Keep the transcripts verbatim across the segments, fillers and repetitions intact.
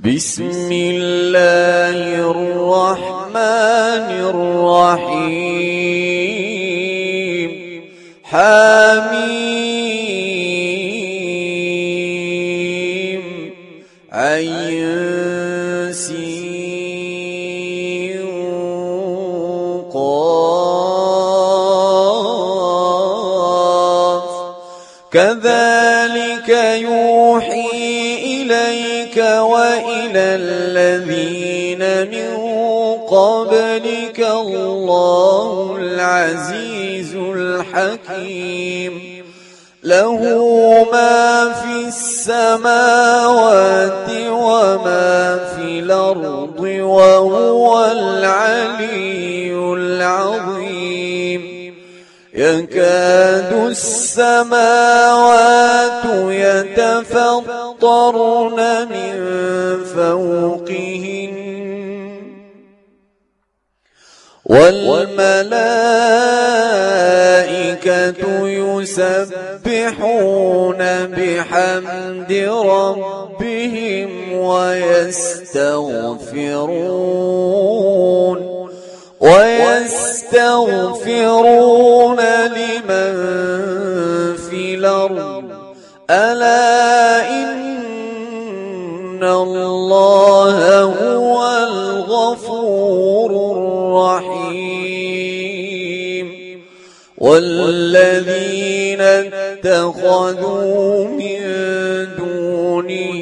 بسم الله الرحمن الرحيم حميم عين سين قاف كذلك يوحي إليك وإلى الذين من قبلك الله العزيز الحكيم له ما في السماوات وما في الأرض وهو العلي العظيم يكاد السماوات يتفطرن من فوقهن والملائكة يسبحون بحمد ربهم ويستغفرون ويستغفرون لمن في الأرض ألا إن الله هو الغفور الرحيم والذين اتخذوا من دونه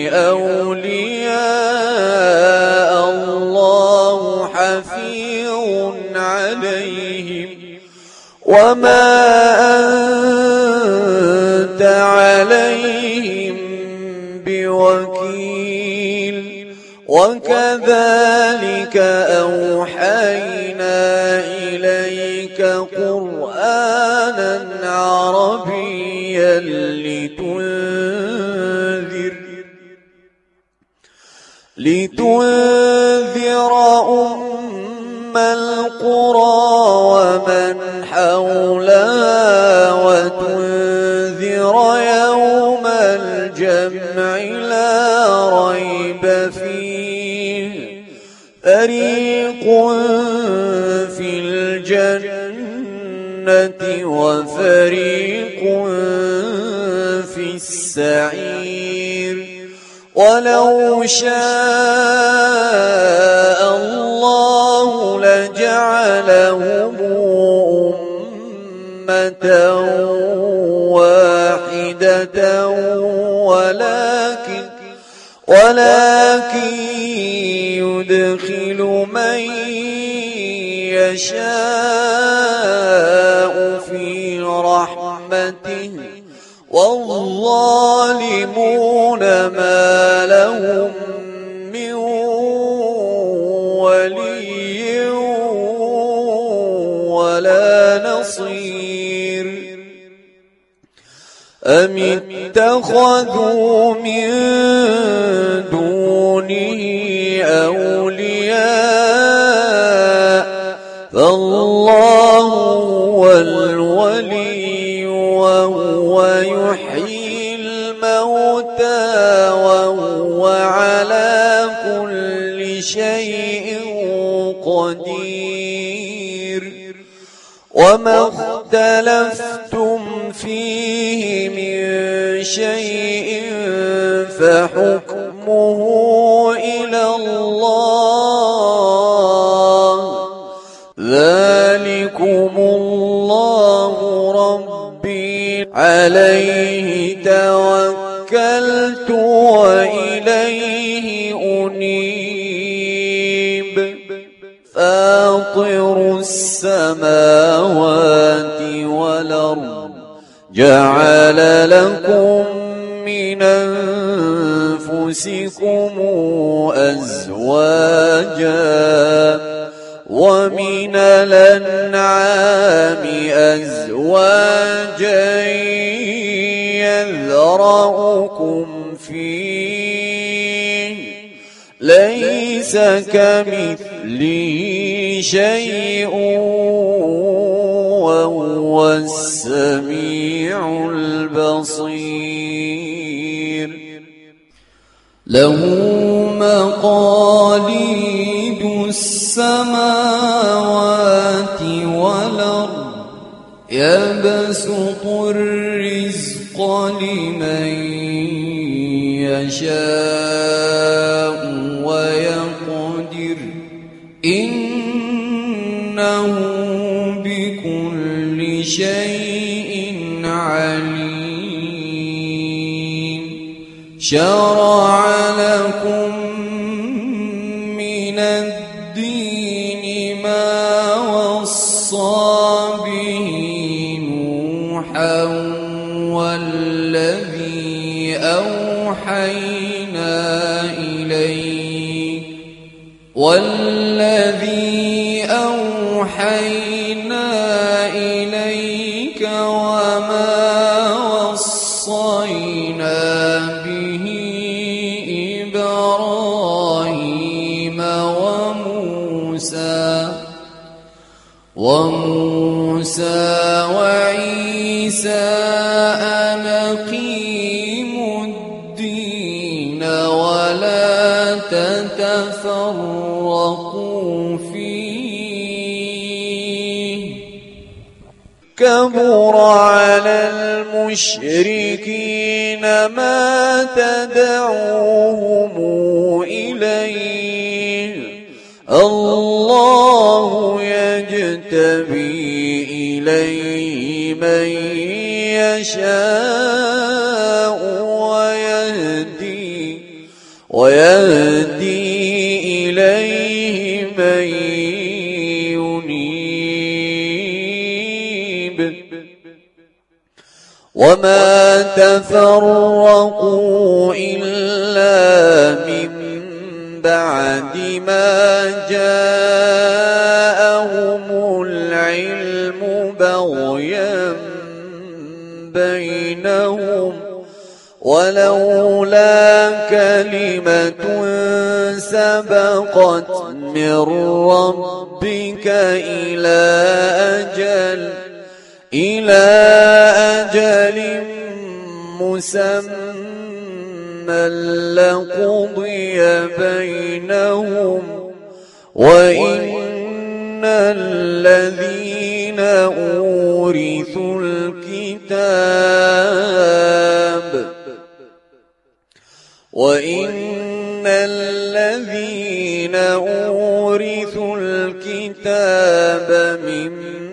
أولياء الله حفيظ عليهم وما أنت عليهم بوكيل وكذلك أوحينا إليك قرآنا عربيا لتنذر لتنذر أم القرى ومن حولها وتنذر يوم الجمع لا ريب فيه فريق في الجنة وفريق في السعير ولو شاء الله لجعلهم أمة واحدة ولكن ولكن يدخل من يشاء في رحمته والظالمون ما لهم من ولي ولا نصير أم اتخذوا من دونه أولياء فالله هو الولي وهو يحيي الموتى وهو على كل شيء قدير وما اختلفتم فيه من شيء فحكمه إلى الله ذلكم الله ربي عليه توكلت وإليه أنيب فاطر السماوات والأرض جعل لكم من أنفسكم أزواجا ومن الأنعام أزواجا يذرأكم فيه ليس كمثله شيء وهو السميع البصير له مقاليد السماوات والأرض يبسط الرزق لمن يشاء ويقدر إنه بكل شيء عليم. شرع لكم من الدين ما وصى به نوحا والذي أوحينا إليك والذي أوحينا إليك وما وصينا به إبراهيم وموسى وموسى وعيسى أن أقيموا الدين ولا تتفرقوا فيه كبر على المشركين ما تدعوهم إليه الله يجتبي إليه من يشاء ويهدي ويهدي إليه من ينيب وما تفرقوا إلا من بعد ما جاءهم العلم بغيا بينهم ولولا كلمة سبقت من ربك إلى أجل إلى أجل مسمى لقضي بينهم وإن الذين أورثوا الكتاب وإن الذين أورثوا الكتاب من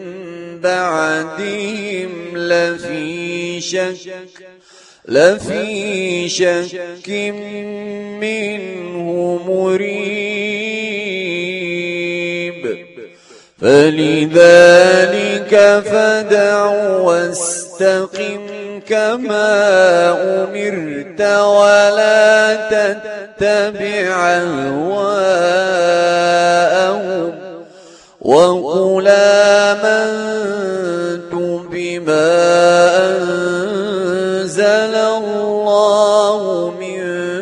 بعدهم لفي شك لفي شك منه مريب فلذلك فادع واستقم كما أمرت ولا تتبع أهواءهم وقل آمنت بما أنزل الله من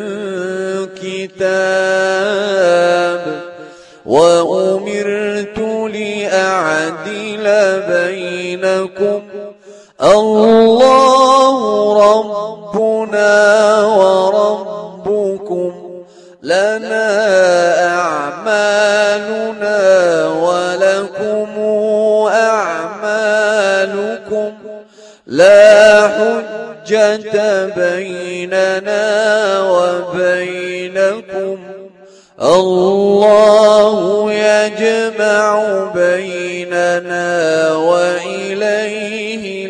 كتاب وأمرت لأعدل بينكم الله ربنا وربكم لنا أعمالنا ولكم أعمالكم لا حجة بيننا وبينكم الله يجمع بيننا وإليه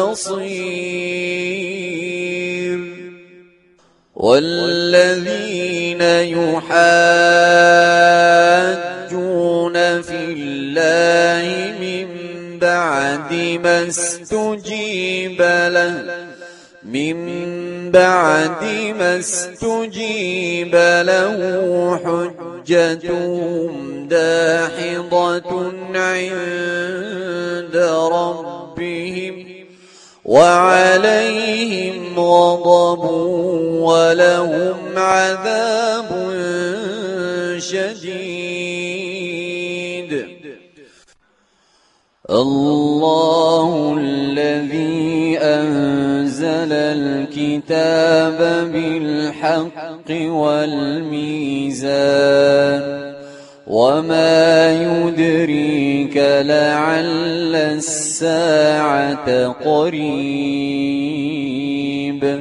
المصير والذين يحاجون في الله من بعد ما استجيب له من بعد ما استجيب له حجتهم داحضة عند ربهم وعليهم غضب ولهم عذاب شديد. الله الذي أنزل أنزل الكتاب بالحق والميزان وما يدريك لعل الساعة قريب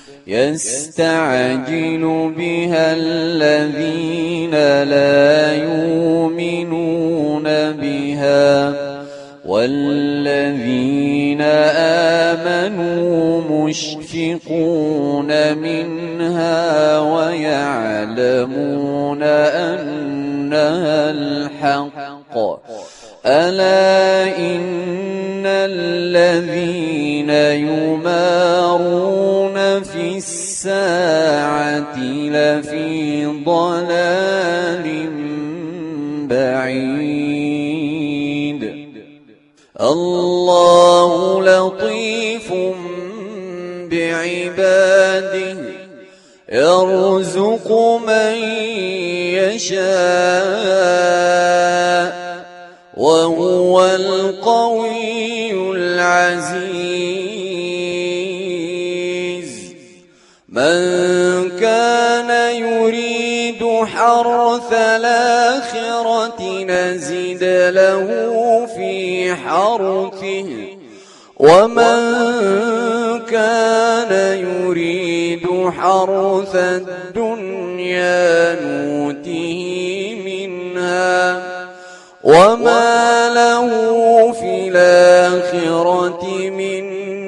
يستعجل بها الذين لا يؤمنون بها والذين آمنوا مشفقون منها ويعلمون أنها الحق ألا إن الذين يمارون في الساعة لفي ضلال بعيد الله لطيف بعباده يرزق من يشاء وهو القوي العزيز من كان يريد حرث الآخرة نزد له في حرثه ومن كان يريد حرث الدنيا نوته منها وما له في الآخرة من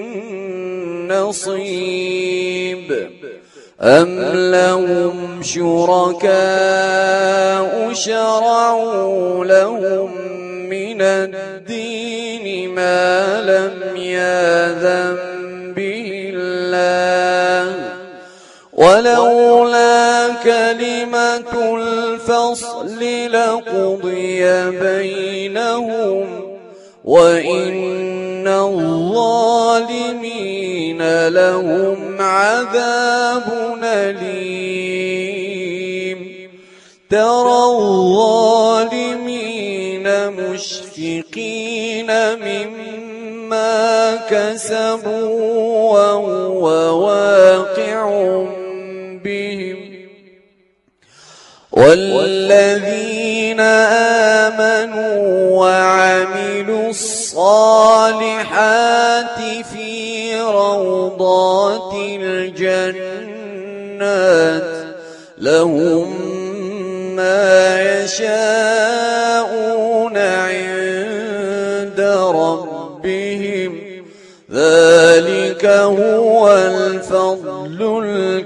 نصيب أم لهم شركاء شرعوا لهم من الدين ما لم يأذن به الله ولولا كلمة الفصل لقضي بينهم وإن الظالمين لهم عذاب أليم ترى الظالمين مشفقين مما كسبوا وهو واقع بهم والذين آمنوا وعملوا الصالحات في روضات الجنات لهم ما يشاءون عند ربهم ذلك هو الفضل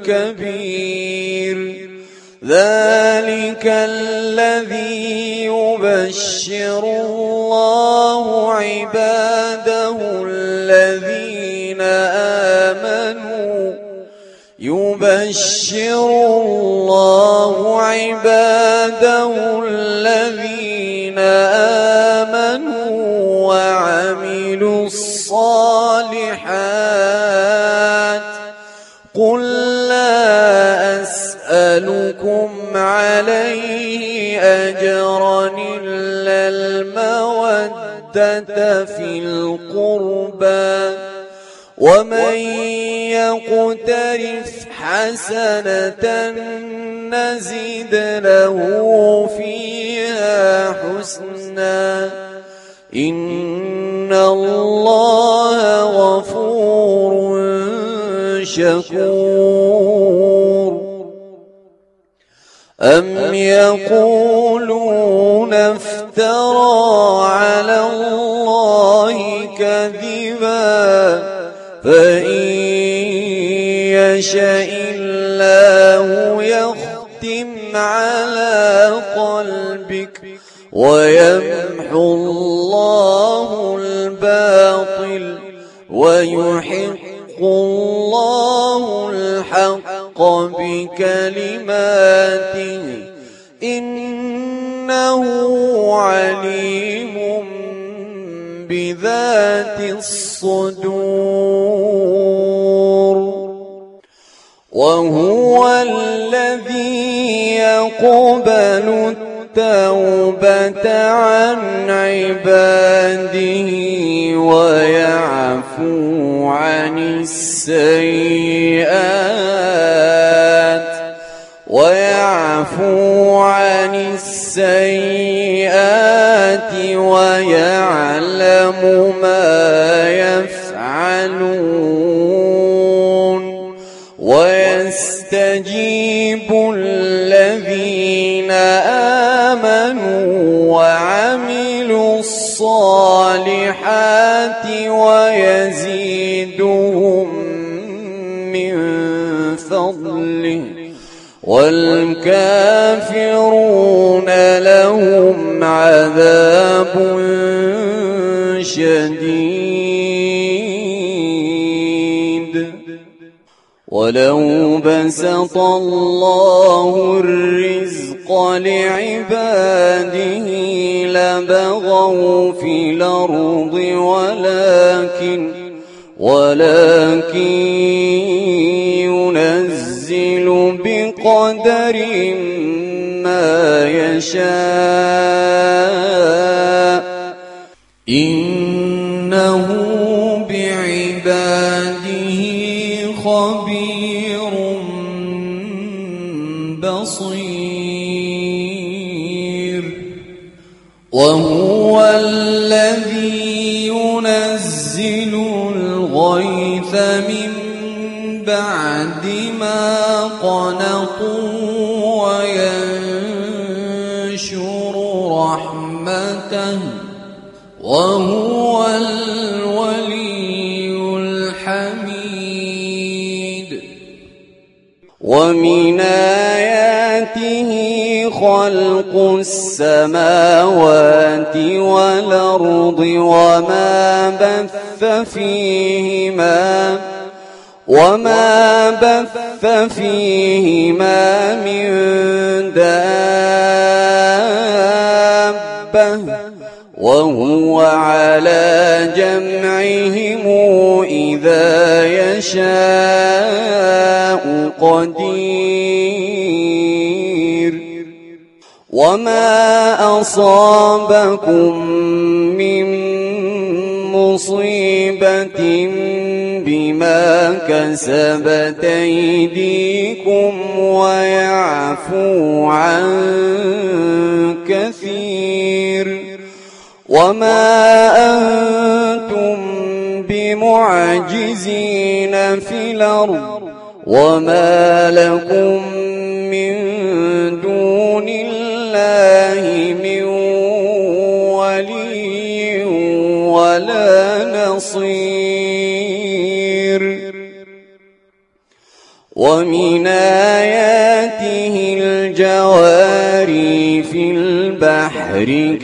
الكبير ذلك الذي يبشر الله عباده الذين آمنوا يبشر الله عباده الذين آمنوا وعملوا الصالحات قل لا أسألكم عليه أجرا إلا المودة في القربى ومن يقترف حسنة نزد له فيها حسنا إن الله غفور شكور أم يقولون افترى على الله كذبا فإن يشاء الله يختم على قلبك ويمحو الله الباطل ويحق الله الحق بكلماته إنه عليم بذات الصدور وهو الذي يقبل التوبة عن عباده ويعفو عن السيئات ويعفو عن السيئات ويعلم ما يفعلون ويستجيب الذين آمنوا وعملوا الصالحات ويزيدهم من فضله والكافرون لهم عذاب شديد. ولو بسط الله الرزق لعباده لبغوا في الأرض ولكن ولكن ينزل بقدر ما يشاء إنه بعباده خبير بصير. وهو الذي ينزل الغيث من بعد ما قنطوا وينشر رحمته وهو الولي الحميد. ومن آياته خلق السماوات والأرض وما بث فيهما وما بث فيهما من دابة وهو على جمعهم إذا يشاء قدير. وما أصابكم من مصيبة بما كسبت أيديكم ويعفو عن كثير. وما أنتم بمعجزين في الأرض وما لكم من دون الله من ولي ولا نصير. ومن آياته الجواري في البحر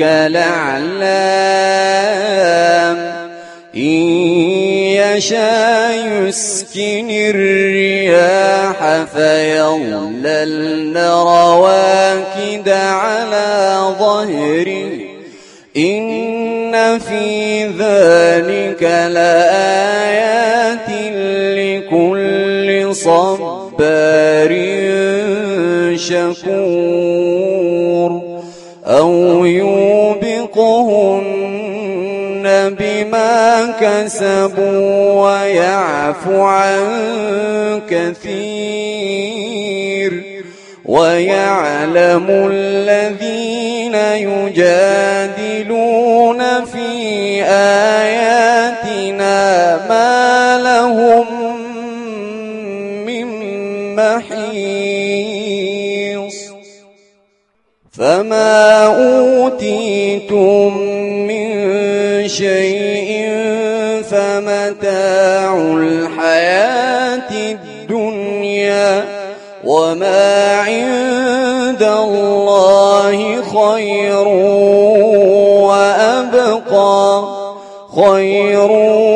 كالأعلام إن يشاء يسكن الرياح فيظللن رواكد على ظهره إن في ذلك لآيات لكل صبار شكور. أو يوبقهن بما كسبوا ويعفو عن كثير. ويعلم الذين يجادلون في آياتنا ما لهم من محيص. فما أوتيتم من شيء فمتاع الحياة الدنيا وما عند الله خير وأبقى خير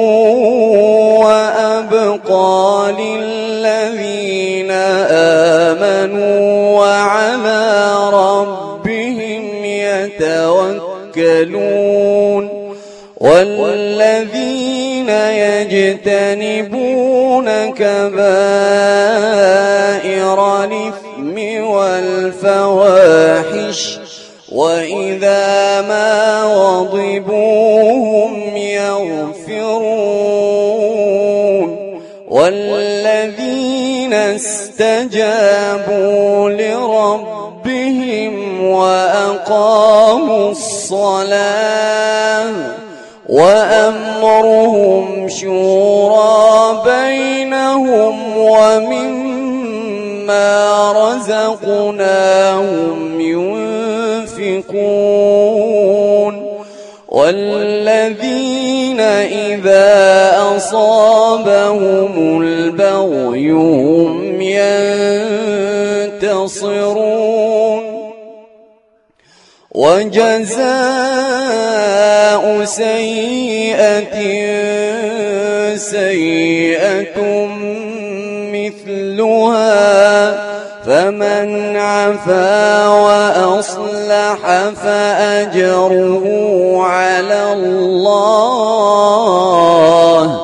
وأبقى للذين آمنوا وعلى ربهم يتوكلون. والذين يجتنبون كبائر الإثم والفواحش وإذا ما غضبوا هم يغفرون استجابوا لربهم وأقاموا الصلاة وأمرهم شورى بينهم ومما رزقناهم ينفقون والذين إذا أصابهم البغي هم ينتصرون وجزاء سيئة سيئة مثلها فمن عفا وأصلح فأجره على الله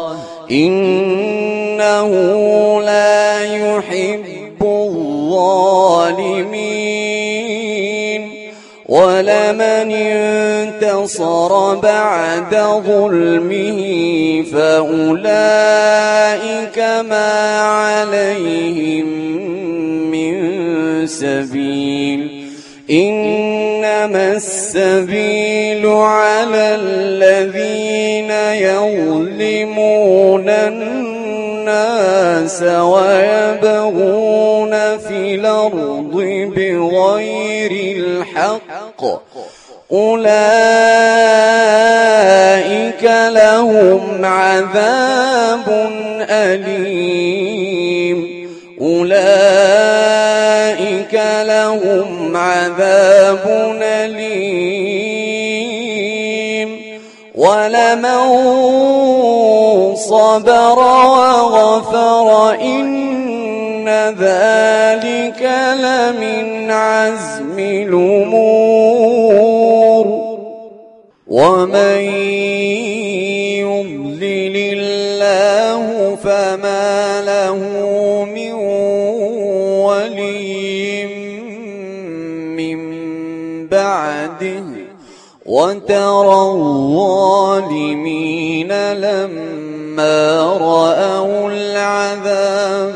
إنه لا يحب الظالمين ولمن انتصر بعد ظلمه فأولئك ما عليهم من سبيل إنما السبيل على الذين يظلمون الناس ويبغون في الأرض بغير الحق أولئك لهم عذاب أليم أولئك لهم عذاب أليم ولمن صبر وغفر إن ذلك لمن عزم الأمور ومن يضلل الله فما له من ولي من بعده وترى الظالمين لما رأوا العذاب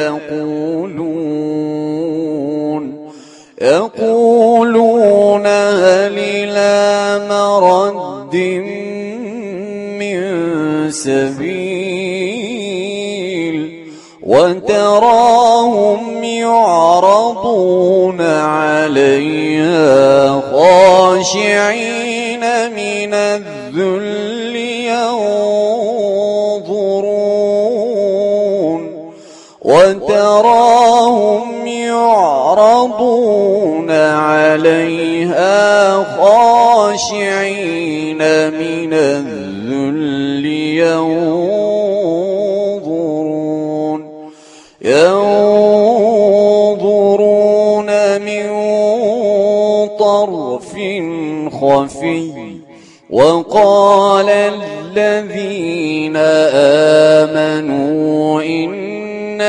يقولون يقولون هل إلى مرد من سبيل وتراهم يعرضون عليها خاشعين من الذل ينظرون وتراهم يعرضون عليها خاشعين من الذل ينظرون ينظرون من طرف خفي وقال الذين آمنوا إن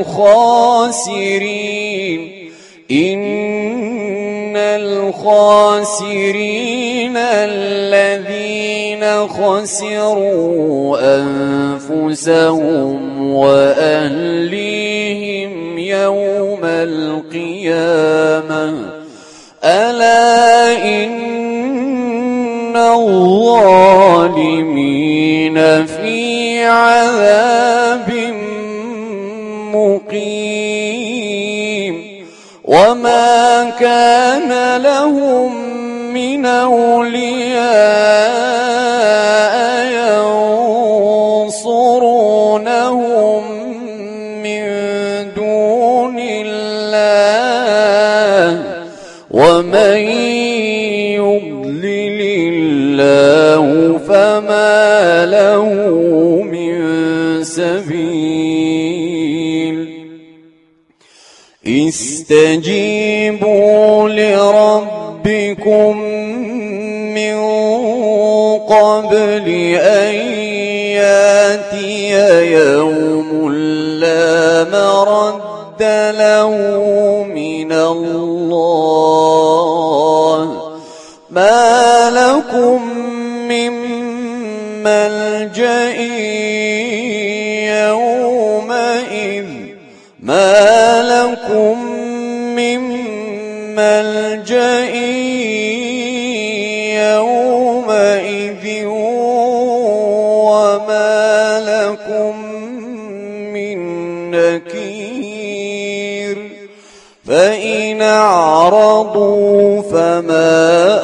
الخاسرين إن الخاسرين الذين خسروا أنفسهم وأهليهم يوم القيامة ألا إن الظالمين في عذاب مقيم وما كان لهم من أولياء ينصرونهم من دون الله ومن يضلل الله فما له من سبيل استجيبوا لربكم من قبل أن يأتي يوم لا مرد له من الله ما لكم من ملجأ يومئذ ما ملجأ يومئذ وما لكم من نكير فإن أعرضوا فما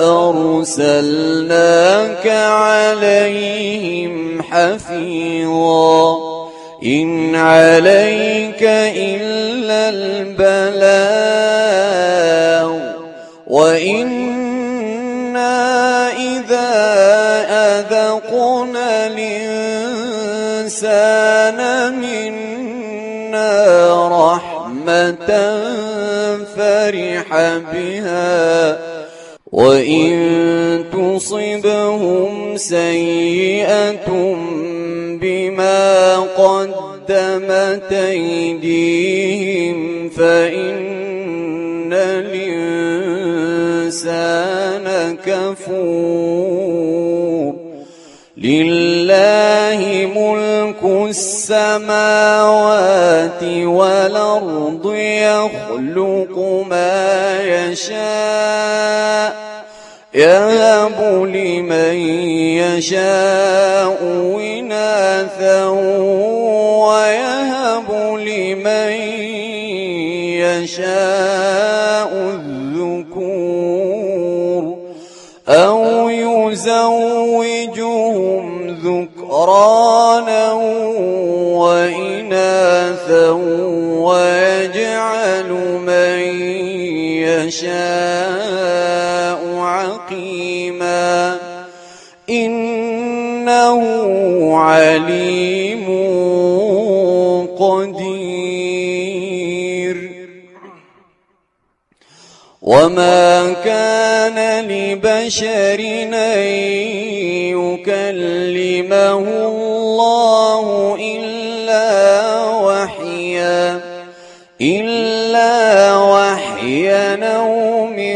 أرسلناك عليهم حفيظا إن عليك إلا البلاغ وإنا إذا أذقنا الإنسان منا رحمة فرح بها وإن تصبهم سيئة بما قدمت أيديهم فإن الإنسان كفور لله ملك السماوات والأرض يخلق ما يشاء يهب لمن يشاء إناثا ويهب لمن يشاء الذكور أو يزوجهم ذكرانا وإناثا ويجعل من يشاء عقيما إنه عليم قدير وما كان لبشر أن يكلمه الله إلا وحيا إلا وحيا أو من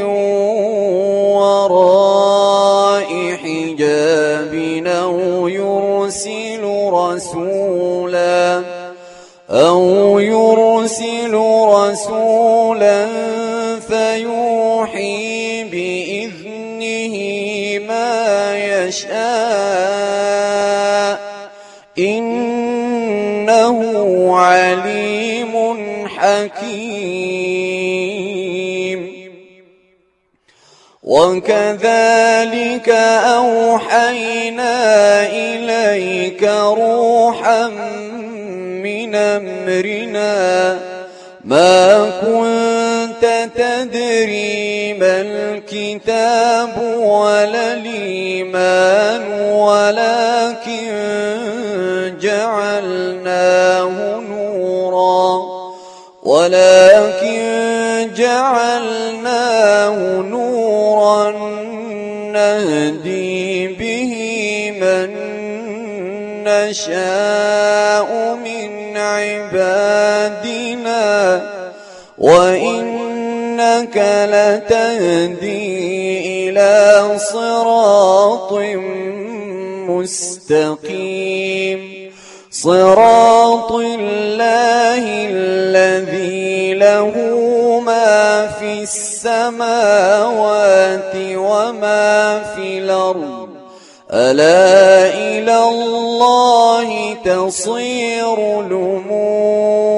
وراء حجاب أو يرسل رسولا أو يرسل رسولا فيوحي بإذنه ما يشاء إنه عليم حكيم وكذلك أوحينا إليك روحا من أمرنا ما كنت تدري ما الكتاب ولا الإيمان ولكن جعلناه نورا ولكن جعلناه نورا نهدي به من نشاء من عبادنا وإنك لتهدي إلى صراط مستقيم صراط الله الذي له ما في السماوات وما في الأرض ألا إلى الله تصير الأمور